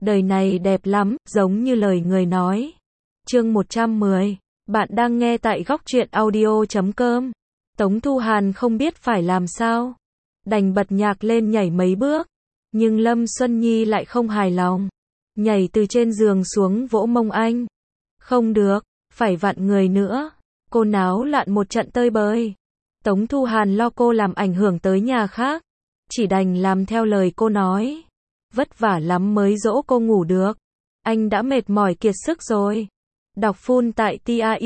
Đời này đẹp lắm, giống như lời người nói. Chương 110. Bạn đang nghe tại góc truyện audio.com. Tống Thu Hàn không biết phải làm sao, đành bật nhạc lên nhảy mấy bước, nhưng Lâm Xuân Nhi lại không hài lòng, nhảy từ trên giường xuống vỗ mông anh. Không được, phải vặn người nữa. Cô náo loạn một trận tơi bời. Tống Thu Hàn lo cô làm ảnh hưởng tới nhà khác, chỉ đành làm theo lời cô nói. Vất vả lắm mới dỗ cô ngủ được. Anh đã mệt mỏi kiệt sức rồi. Đọc full tại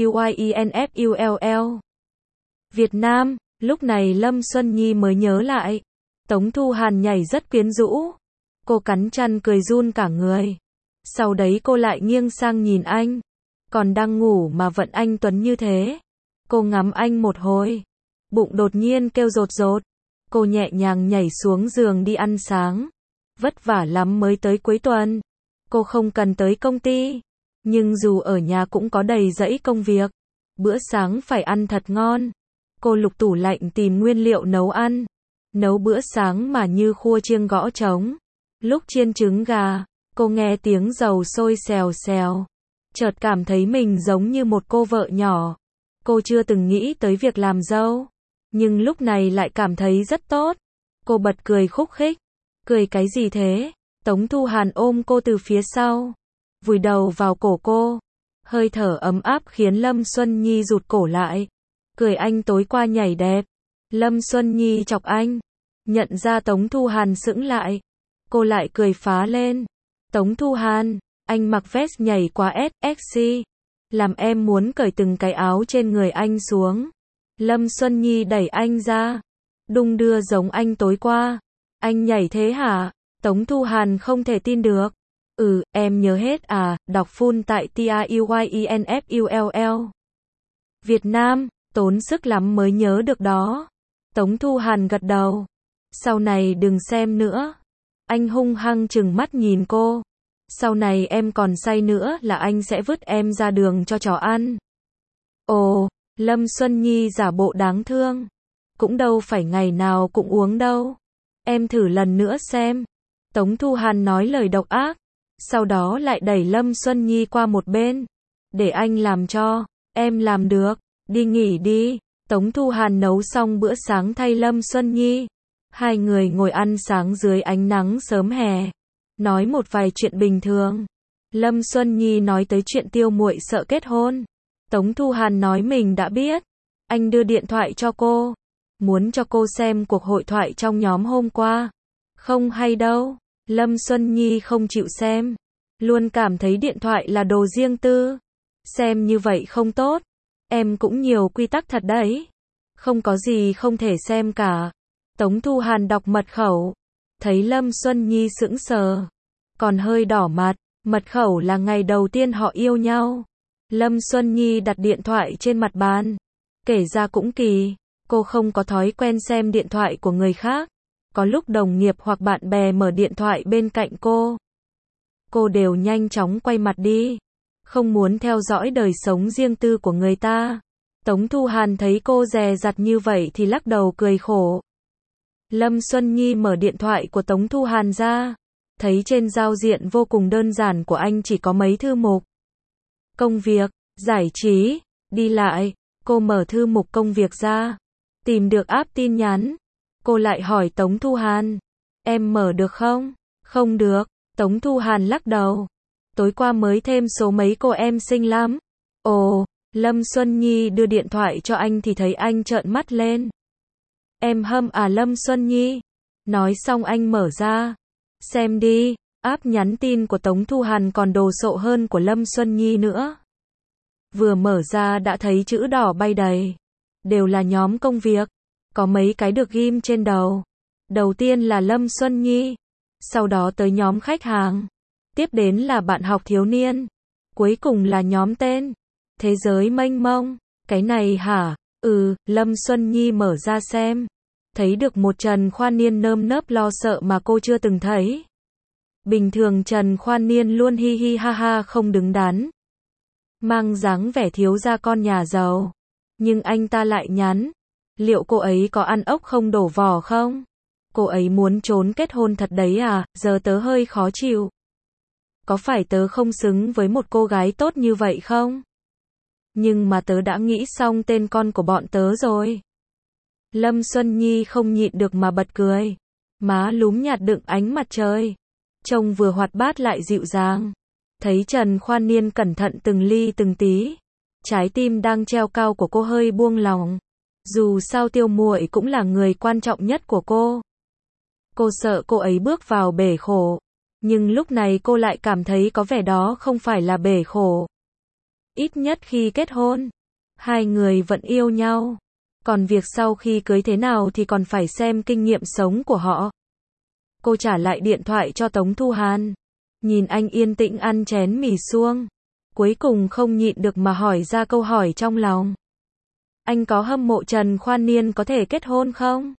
TRUYINFULL. Việt Nam, lúc này Lâm Xuân Nhi mới nhớ lại. Tống Thu Hàn nhảy rất quyến rũ. Cô cắn chăn cười run cả người. Sau đấy cô lại nghiêng sang nhìn anh. Còn đang ngủ mà vẫn anh tuấn như thế. Cô ngắm anh một hồi. Bụng đột nhiên kêu rột rột. Cô nhẹ nhàng nhảy xuống giường đi ăn sáng. Vất vả lắm mới tới cuối tuần. Cô không cần tới công ty. Nhưng dù ở nhà cũng có đầy dãy công việc. Bữa sáng phải ăn thật ngon. Cô lục tủ lạnh tìm nguyên liệu nấu ăn. Nấu bữa sáng mà như khua chiêng gõ trống. Lúc chiên trứng gà, cô nghe tiếng dầu sôi xèo xèo. Chợt cảm thấy mình giống như một cô vợ nhỏ. Cô chưa từng nghĩ tới việc làm dâu. Nhưng lúc này lại cảm thấy rất tốt. Cô bật cười khúc khích. Cười cái gì thế? Tống Thu Hàn ôm cô từ phía sau, vùi đầu vào cổ cô. Hơi thở ấm áp khiến Lâm Xuân Nhi rụt cổ lại. Cười anh tối qua nhảy đẹp. Lâm Xuân Nhi chọc anh. Nhận ra Tống Thu Hàn sững lại. Cô lại cười phá lên. Tống Thu Hàn, anh mặc vest nhảy quá sexy. Làm em muốn cởi từng cái áo trên người anh xuống. Lâm Xuân Nhi đẩy anh ra. Đung đưa giống anh tối qua. Anh nhảy thế hả? Tống Thu Hàn không thể tin được. Em nhớ hết à, đọc full tại TRUYINFULL. Việt Nam, tốn sức lắm mới nhớ được đó. Tống Thu Hàn gật đầu. Sau này đừng xem nữa. Anh hung hăng trừng mắt nhìn cô. Sau này em còn say nữa là anh sẽ vứt em ra đường cho chó ăn. Ồ, Lâm Xuân Nhi giả bộ đáng thương. Cũng đâu phải ngày nào cũng uống đâu. Em thử lần nữa xem. Tống Thu Hàn nói lời độc ác. Sau đó lại đẩy Lâm Xuân Nhi qua một bên. Để anh làm cho. Em làm được. Đi nghỉ đi. Tống Thu Hàn nấu xong bữa sáng thay Lâm Xuân Nhi. Hai người ngồi ăn sáng dưới ánh nắng sớm hè. Nói một vài chuyện bình thường. Lâm Xuân Nhi nói tới chuyện Tiêu Muội sợ kết hôn. Tống Thu Hàn nói mình đã biết. Anh đưa điện thoại cho cô. Muốn cho cô xem cuộc hội thoại trong nhóm hôm qua. Không hay đâu. Lâm Xuân Nhi không chịu xem. Luôn cảm thấy điện thoại là đồ riêng tư. Xem như vậy không tốt. Em cũng nhiều quy tắc thật đấy. Không có gì không thể xem cả. Tống Thu Hàn đọc mật khẩu. Thấy Lâm Xuân Nhi sững sờ. Còn hơi đỏ mặt. Mật khẩu là ngày đầu tiên họ yêu nhau. Lâm Xuân Nhi đặt điện thoại trên mặt bàn. Kể ra cũng kỳ. Cô không có thói quen xem điện thoại của người khác. Có lúc đồng nghiệp hoặc bạn bè mở điện thoại bên cạnh cô đều nhanh chóng quay mặt đi. Không muốn theo dõi đời sống riêng tư của người ta. Tống Thu Hàn thấy cô dè dặt như vậy thì lắc đầu cười khổ. Lâm Xuân Nhi mở điện thoại của Tống Thu Hàn ra. Thấy trên giao diện vô cùng đơn giản của anh chỉ có mấy thư mục. Công việc, giải trí, đi lại. Cô mở thư mục công việc ra. Tìm được app tin nhắn. Cô lại hỏi Tống Thu Hàn. Em mở được không? Không được. Tống Thu Hàn lắc đầu. Tối qua mới thêm số mấy cô em xinh lắm. Ồ, Lâm Xuân Nhi đưa điện thoại cho anh thì thấy anh trợn mắt lên. Em hâm à Lâm Xuân Nhi? Nói xong anh mở ra. Xem đi, app nhắn tin của Tống Thu Hàn còn đồ sộ hơn của Lâm Xuân Nhi nữa. Vừa mở ra đã thấy chữ đỏ bay đầy. Đều là nhóm công việc. Có mấy cái được ghim trên đầu. Đầu tiên là Lâm Xuân Nhi. Sau đó tới nhóm khách hàng. Tiếp đến là bạn học thiếu niên. Cuối cùng là nhóm tên. Thế giới mênh mông. Cái này hả? Lâm Xuân Nhi mở ra xem. Thấy được một Trần Khoan Niên nơm nớp lo sợ mà cô chưa từng thấy. Bình thường Trần Khoan Niên luôn hi hi ha ha không đứng đắn. Mang dáng vẻ thiếu gia con nhà giàu. Nhưng anh ta lại nhắn. Liệu cô ấy có ăn ốc không đổ vỏ không? Cô ấy muốn trốn kết hôn thật đấy à, giờ tớ hơi khó chịu. có phải tớ không xứng với một cô gái tốt như vậy không? Nhưng mà tớ đã nghĩ xong tên con của bọn tớ rồi. Lâm Xuân Nhi không nhịn được mà bật cười. Má lúm nhạt đựng ánh mặt trời. Trông vừa hoạt bát lại dịu dàng. Thấy Trần Khoan Niên cẩn thận từng ly từng tí. Trái tim đang treo cao của cô hơi buông lỏng. Dù sao Tiêu muội cũng là người quan trọng nhất của cô. Cô sợ cô ấy bước vào bể khổ. Nhưng lúc này cô lại cảm thấy có vẻ đó không phải là bể khổ. Ít nhất khi kết hôn, hai người vẫn yêu nhau. Còn việc sau khi cưới thế nào thì còn phải xem kinh nghiệm sống của họ. Cô trả lại điện thoại cho Tống Thu Hàn. Nhìn anh yên tĩnh ăn chén mì suông. Cuối cùng không nhịn được mà hỏi ra câu hỏi trong lòng. Anh có hâm mộ Trần Khoan Niên có thể kết hôn không?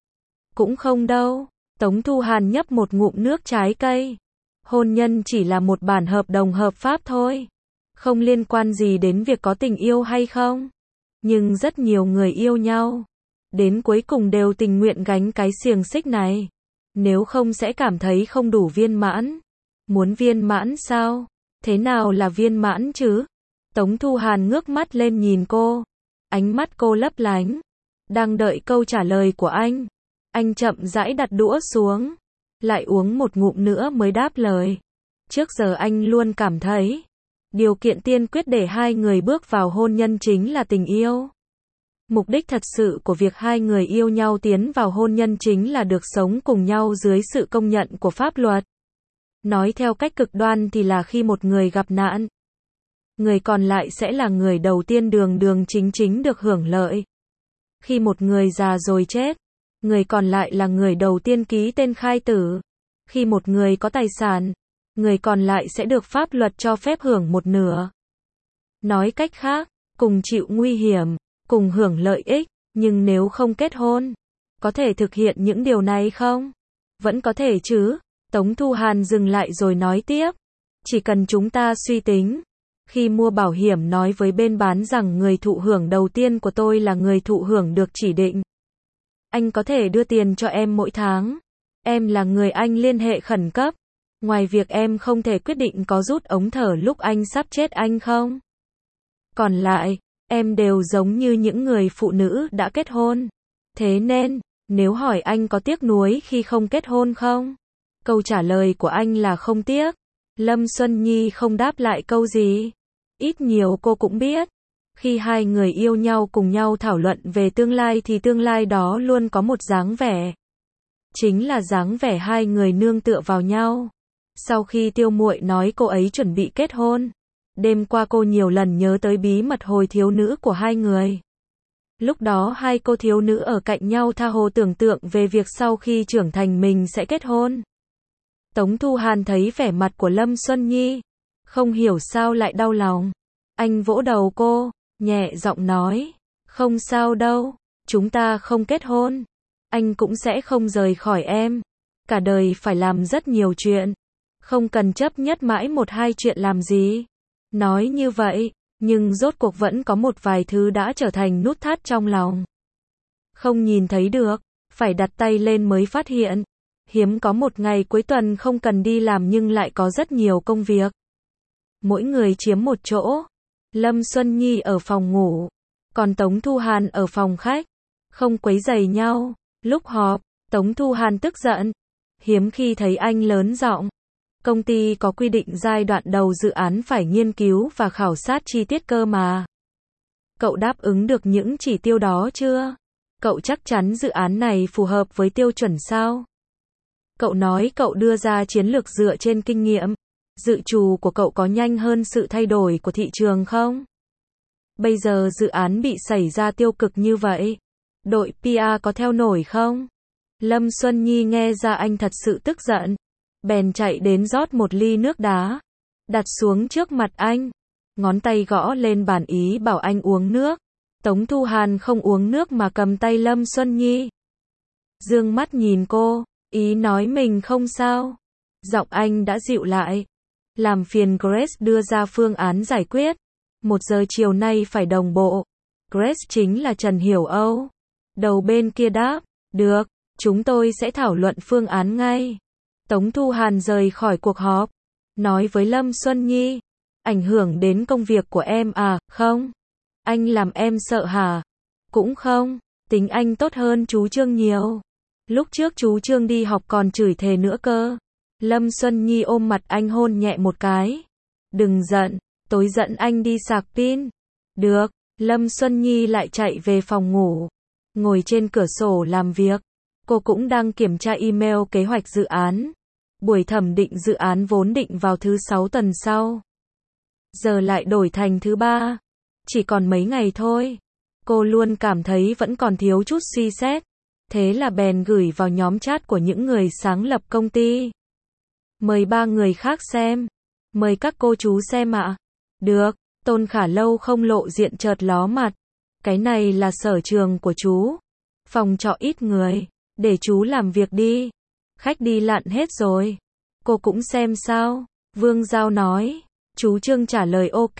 Cũng không đâu. Tống Thu Hàn nhấp một ngụm nước trái cây. Hôn nhân chỉ là một bản hợp đồng hợp pháp thôi. Không liên quan gì đến việc có tình yêu hay không. Nhưng rất nhiều người yêu nhau. Đến cuối cùng đều tình nguyện gánh cái xiềng xích này. Nếu không sẽ cảm thấy không đủ viên mãn. Muốn viên mãn sao? Thế nào là viên mãn chứ? Tống Thu Hàn ngước mắt lên nhìn cô. Ánh mắt cô lấp lánh. Đang đợi câu trả lời của anh. Anh chậm rãi đặt đũa xuống. Lại uống một ngụm nữa mới đáp lời. Trước giờ anh luôn cảm thấy. Điều kiện tiên quyết để hai người bước vào hôn nhân chính là tình yêu. Mục đích thật sự của việc hai người yêu nhau tiến vào hôn nhân chính là được sống cùng nhau dưới sự công nhận của pháp luật. Nói theo cách cực đoan thì là khi một người gặp nạn, người còn lại sẽ là người đầu tiên đường chính được hưởng lợi. Khi một người già rồi chết, người còn lại là người đầu tiên ký tên khai tử. Khi một người có tài sản, người còn lại sẽ được pháp luật cho phép hưởng một nửa. Nói cách khác, cùng chịu nguy hiểm, cùng hưởng lợi ích, nhưng nếu không kết hôn, có thể thực hiện những điều này không? Vẫn có thể chứ. Tống Thu Hàn dừng lại rồi nói tiếp. Chỉ cần chúng ta suy tính. Khi mua bảo hiểm nói với bên bán rằng người thụ hưởng đầu tiên của tôi là người thụ hưởng được chỉ định. Anh có thể đưa tiền cho em mỗi tháng. Em là người anh liên hệ khẩn cấp. Ngoài việc em không thể quyết định có rút ống thở lúc anh sắp chết anh không? Còn lại, em đều giống như những người phụ nữ đã kết hôn. Thế nên, nếu hỏi anh có tiếc nuối khi không kết hôn không? Câu trả lời của anh là không tiếc. Lâm Xuân Nhi không đáp lại câu gì. Ít nhiều cô cũng biết. Khi hai người yêu nhau cùng nhau thảo luận về tương lai thì tương lai đó luôn có một dáng vẻ. Chính là dáng vẻ hai người nương tựa vào nhau. Sau khi Tiêu muội nói cô ấy chuẩn bị kết hôn, đêm qua cô nhiều lần nhớ tới bí mật hồi thiếu nữ của hai người. Lúc đó hai cô thiếu nữ ở cạnh nhau tha hồ tưởng tượng về việc sau khi trưởng thành mình sẽ kết hôn. Tống Thu Hàn thấy vẻ mặt của Lâm Xuân Nhi, không hiểu sao lại đau lòng. Anh vỗ đầu cô, nhẹ giọng nói, không sao đâu, chúng ta không kết hôn. Anh cũng sẽ không rời khỏi em. Cả đời phải làm rất nhiều chuyện. Không cần chấp nhất mãi một hai chuyện làm gì. Nói như vậy, nhưng rốt cuộc vẫn có một vài thứ đã trở thành nút thắt trong lòng. Không nhìn thấy được, phải đặt tay lên mới phát hiện. Hiếm có một ngày cuối tuần không cần đi làm nhưng lại có rất nhiều công việc. Mỗi người chiếm một chỗ. Lâm Xuân Nhi ở phòng ngủ, còn Tống Thu Hàn ở phòng khách. Không quấy rầy nhau. Lúc họp, Tống Thu Hàn tức giận. Hiếm khi thấy anh lớn giọng. Công ty có quy định giai đoạn đầu dự án phải nghiên cứu và khảo sát chi tiết cơ mà. Cậu đáp ứng được những chỉ tiêu đó chưa? Cậu chắc chắn dự án này phù hợp với tiêu chuẩn sao? Cậu nói cậu đưa ra chiến lược dựa trên kinh nghiệm. Dự trù của cậu có nhanh hơn sự thay đổi của thị trường không? Bây giờ dự án bị xảy ra tiêu cực như vậy. Đội PR có theo nổi không? Lâm Xuân Nhi nghe ra anh thật sự tức giận. Bèn chạy đến rót một ly nước đá. Đặt xuống trước mặt anh. Ngón tay gõ lên bàn ý bảo anh uống nước. Tống Thu Hàn không uống nước mà cầm tay Lâm Xuân Nhi. Dương mắt nhìn cô. Ý nói mình không sao. Giọng anh đã dịu lại. Làm phiền Grace đưa ra phương án giải quyết. 1 giờ chiều nay phải đồng bộ. Grace chính là Trần Hiểu Âu. Đầu bên kia đáp. Được, chúng tôi sẽ thảo luận phương án ngay. Tống Thu Hàn rời khỏi cuộc họp. nói với Lâm Xuân Nhi. Ảnh hưởng đến công việc của em à? Không. Anh làm em sợ hả? Cũng không. Tính anh tốt hơn chú Trương nhiều. Lúc trước chú Trương đi học còn chửi thề nữa cơ. Lâm Xuân Nhi ôm mặt anh hôn nhẹ một cái. Đừng giận, tối dẫn anh đi sạc pin. Được. Lâm Xuân Nhi lại chạy về phòng ngủ. Ngồi trên cửa sổ làm việc. Cô cũng đang kiểm tra email kế hoạch dự án. Buổi thẩm định dự án vốn định vào thứ 6 tuần sau. Giờ lại đổi thành thứ 3. Chỉ còn mấy ngày thôi. Cô luôn cảm thấy vẫn còn thiếu chút suy xét. Thế là bèn gửi vào nhóm chat của những người sáng lập công ty. Mời 3 người khác xem. Mời các cô chú xem ạ. Được. Tôn Khả lâu không lộ diện chợt ló mặt. Cái này là sở trường của chú. Phòng trọ ít người. Để chú làm việc đi. Khách đi lặn hết rồi. Cô cũng xem sao. Vương Giao nói. Chú Trương trả lời ok.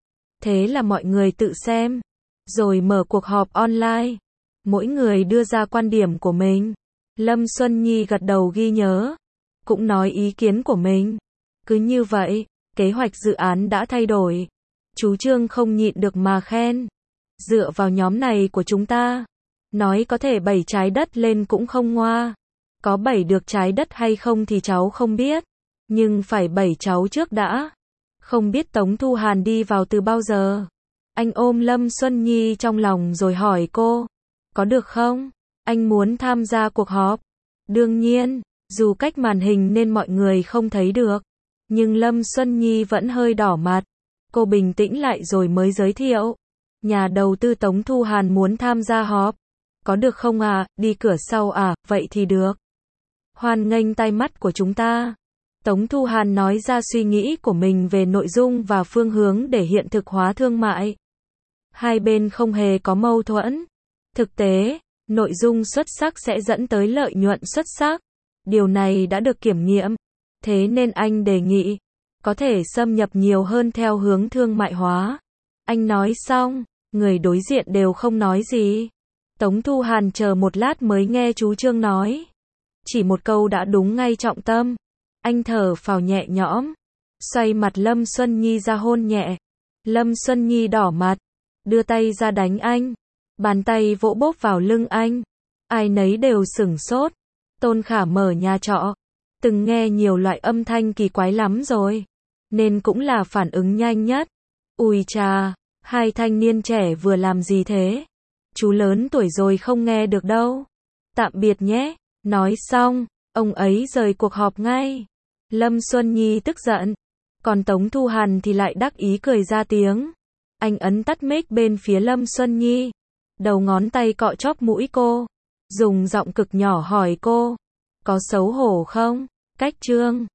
Thế là mọi người tự xem. Rồi mở cuộc họp online. Mỗi người đưa ra quan điểm của mình. Lâm Xuân Nhi gật đầu ghi nhớ. Cũng nói ý kiến của mình. Cứ như vậy, kế hoạch dự án đã thay đổi. Chú Trương không nhịn được mà khen. Dựa vào nhóm này của chúng ta. Nói có thể 7 trái đất lên cũng không ngoa. Có 7 được trái đất hay không thì cháu không biết. Nhưng phải 7 cháu trước đã. Không biết Tống Thu Hàn đi vào từ bao giờ. Anh ôm Lâm Xuân Nhi trong lòng rồi hỏi cô. Có được không? Anh muốn tham gia cuộc họp. Đương nhiên, dù cách màn hình nên mọi người không thấy được. Nhưng Lâm Xuân Nhi vẫn hơi đỏ mặt. Cô bình tĩnh lại rồi mới giới thiệu. Nhà đầu tư Tống Thu Hàn muốn tham gia họp. Có được không à? Đi cửa sau à? Vậy thì được. Hoan nghênh tai mắt của chúng ta. Tống Thu Hàn nói ra suy nghĩ của mình về nội dung và phương hướng để hiện thực hóa thương mại. Hai bên không hề có mâu thuẫn. Thực tế, nội dung xuất sắc sẽ dẫn tới lợi nhuận xuất sắc. Điều này đã được kiểm nghiệm. Thế nên anh đề nghị, có thể xâm nhập nhiều hơn theo hướng thương mại hóa. Anh nói xong, người đối diện đều không nói gì. Tống Thu Hàn chờ một lát mới nghe chú Trương nói. Chỉ một câu đã đúng ngay trọng tâm. Anh thở phào nhẹ nhõm. Xoay mặt Lâm Xuân Nhi ra hôn nhẹ. Lâm Xuân Nhi đỏ mặt. Đưa tay ra đánh anh. Bàn tay vỗ bốp vào lưng anh. Ai nấy đều sửng sốt. Tôn Khả mở nhà trọ. Từng nghe nhiều loại âm thanh kỳ quái lắm rồi. Nên cũng là phản ứng nhanh nhất. Ui chà, hai thanh niên trẻ vừa làm gì thế? Chú lớn tuổi rồi không nghe được đâu. Tạm biệt nhé. Nói xong, ông ấy rời cuộc họp ngay. Lâm Xuân Nhi tức giận. Còn Tống Thu Hàn thì lại đắc ý cười ra tiếng. Anh ấn tắt mic bên phía Lâm Xuân Nhi. Đầu ngón tay cọ chóp mũi cô. Dùng giọng cực nhỏ hỏi cô. Có xấu hổ không? Cách Trương.